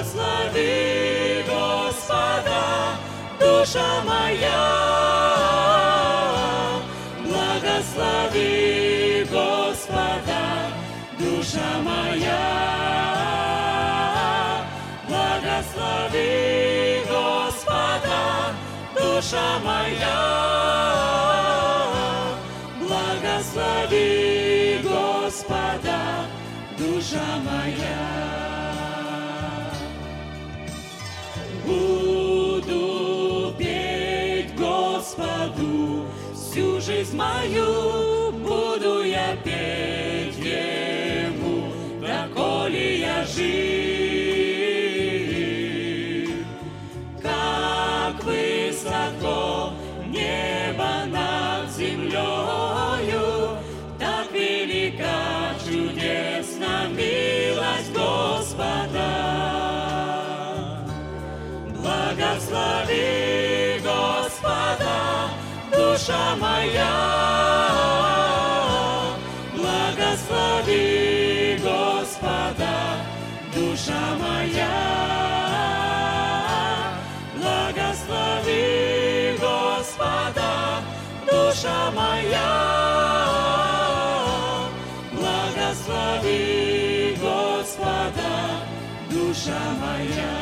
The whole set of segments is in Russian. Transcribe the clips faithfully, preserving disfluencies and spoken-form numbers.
Благослови Господа, душа моя. Благослови Господа, душа моя. Благослови Господа, душа моя. Благослови Господа, душа моя. Буду петь Господу всю жизнь мою, буду я петь Ему, доколе я жив. Как высоко небо над землею, так велика, чудесна милость Господа. Благослови Господа, душа моя. Благослови Господа, душа моя. Благослови Господа, душа моя. Благослови Господа, душа моя.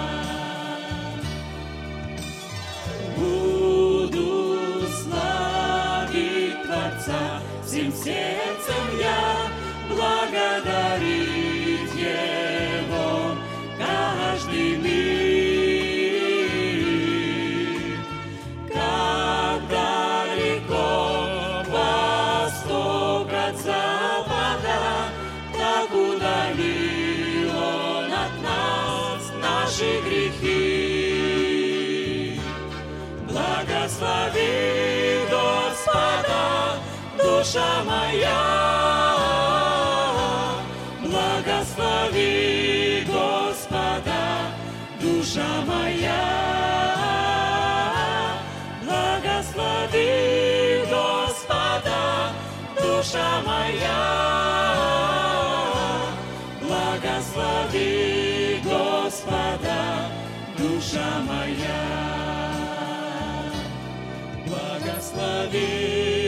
Буду славить Творца, всем сердцем я благодарить Его каждый миг. Как далеко восток от запада, так удалил Он от нас наши грехи. Благослови Господа, душа моя. Благослови Господа, душа моя. Благослови Господа, душа моя. Благослови Господа, душа моя. Благослови